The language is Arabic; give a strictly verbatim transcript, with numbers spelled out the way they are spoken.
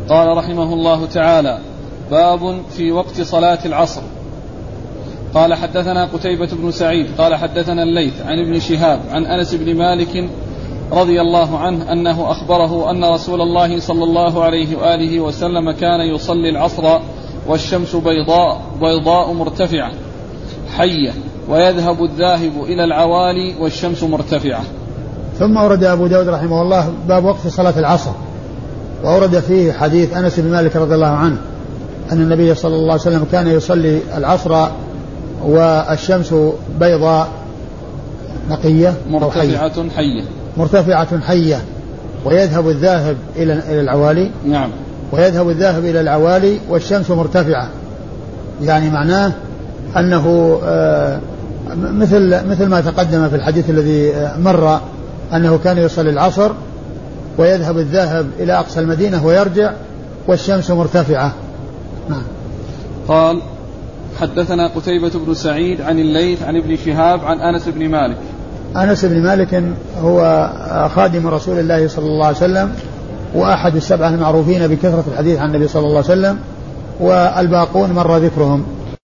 قال رحمه الله تعالى: باب في وقت صلاة العصر. قال: حدثنا قتيبة بن سعيد قال حدثنا الليث عن ابن شهاب عن أنس بن مالك رضي الله عنه أنه أخبره أن رسول الله صلى الله عليه وآله وسلم كان يصلي العصر والشمس بيضاء, بيضاء مرتفعة حية، ويذهب الذاهب إلى العوالي والشمس مرتفعة. ثم أورد أبو داود رحمه الله باب وقت صلاة العصر، وأورد فيه حديث أنس بن مالك رضي الله عنه أن النبي صلى الله عليه وسلم كان يصلي العصر والشمس بيضاء نقية مرتفعة حية مرتفعة حية ويذهب الذاهب إلى العوالي. نعم. ويذهب الذاهب إلى العوالي والشمس مرتفعة، يعني معناه أنه مثل مثل ما تقدم في الحديث الذي مر أنه كان يصلي العصر ويذهب الذاهب إلى أقصى المدينة ويرجع والشمس مرتفعة. نعم. قال: حدثنا قتيبة بن سعيد عن الليث عن ابن شهاب عن أنس بن مالك. أنس بن مالك هو خادم رسول الله صلى الله عليه وسلم، وأحد السبعة المعروفين بكثرة الحديث عن النبي صلى الله عليه وسلم، والباقون مر ذكرهم.